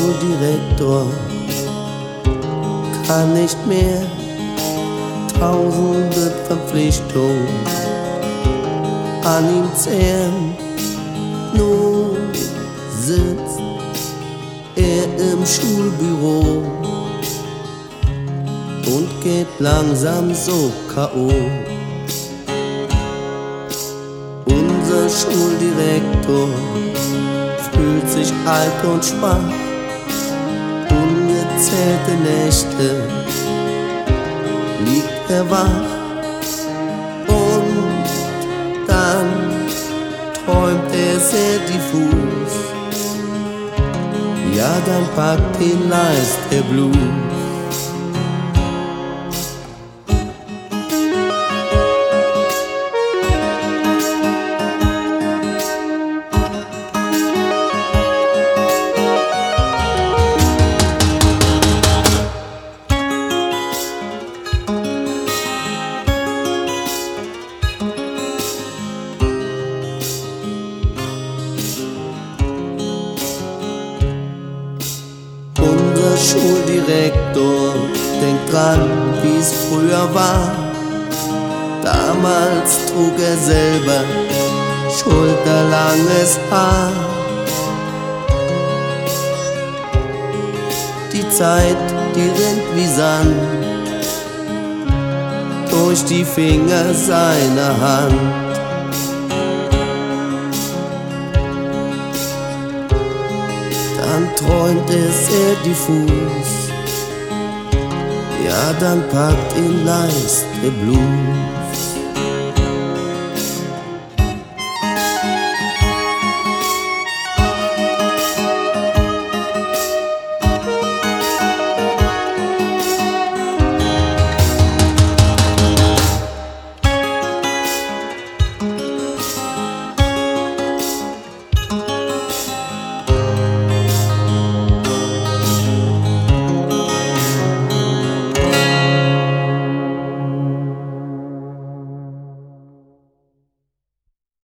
Schuldirektor kann nicht mehr, tausende Verpflichtungen an ihm zehren. Nun sitzt er im Schulbüro und geht langsam so K.O. Unser Schuldirektor fühlt sich alt und schwach, ungezählte Nächte liegt er wach und dann träumt er sehr diffus. Ja, dann packt ihn leist der Blues. Unser Schuldirektor denkt dran, wie's früher war. Damals trug er selber schulterlanges Haar. Die Zeit, die rinnt wie Sand durch die Finger seiner Hand. Dann träumt er sehr diffus, ja, dann packt ihn leist der Blues.